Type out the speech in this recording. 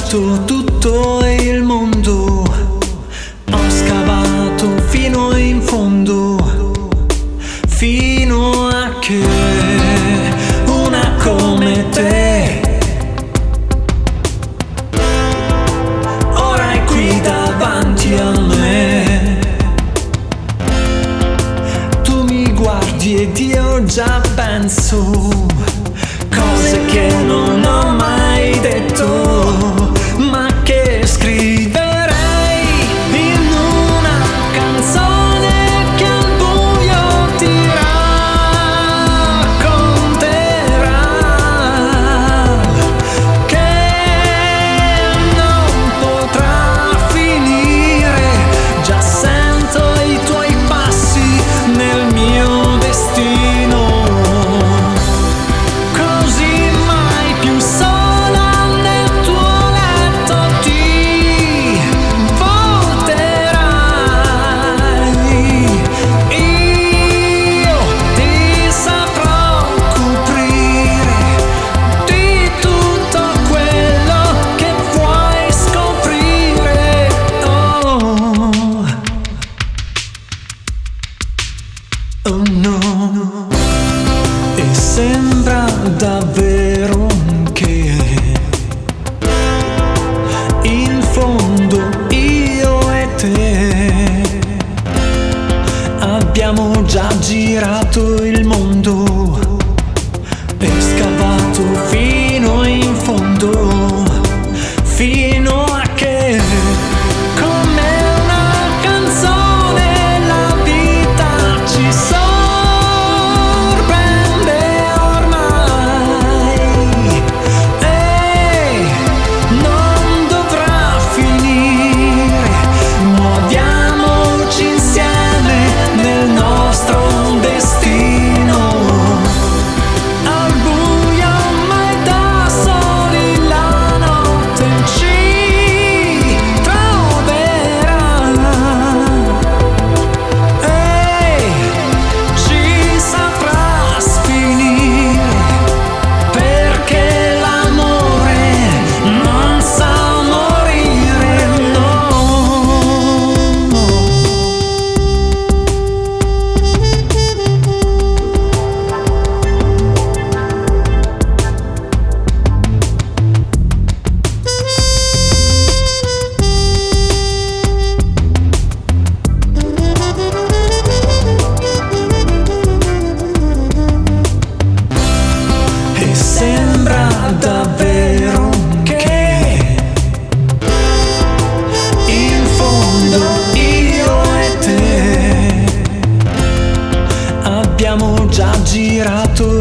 girato tutto il mondo, ho scavato fino in fondo, fino a che una come te ora è qui davanti a me. Tu mi guardi ed io già penso cose che non ho mai detto, ma che scriverei in una canzone che al buio ti racconterà, che non potrà finire. Già sento i tuoi passi nel mio destino, oh no, e sembra davvero che in fondo io e te abbiamo già girato il mondo e scavato fino in fondo, fino a che come una canzone la vita ci sorprende ormai e non dovrà finire. Muoviamoci insieme nel nostro destino, al buio mai da soli la notte ci troverà e ci saprà sfinire, perché l'amore non sa morire, no. E sembra davvero che in fondo io e te abbiamo già girato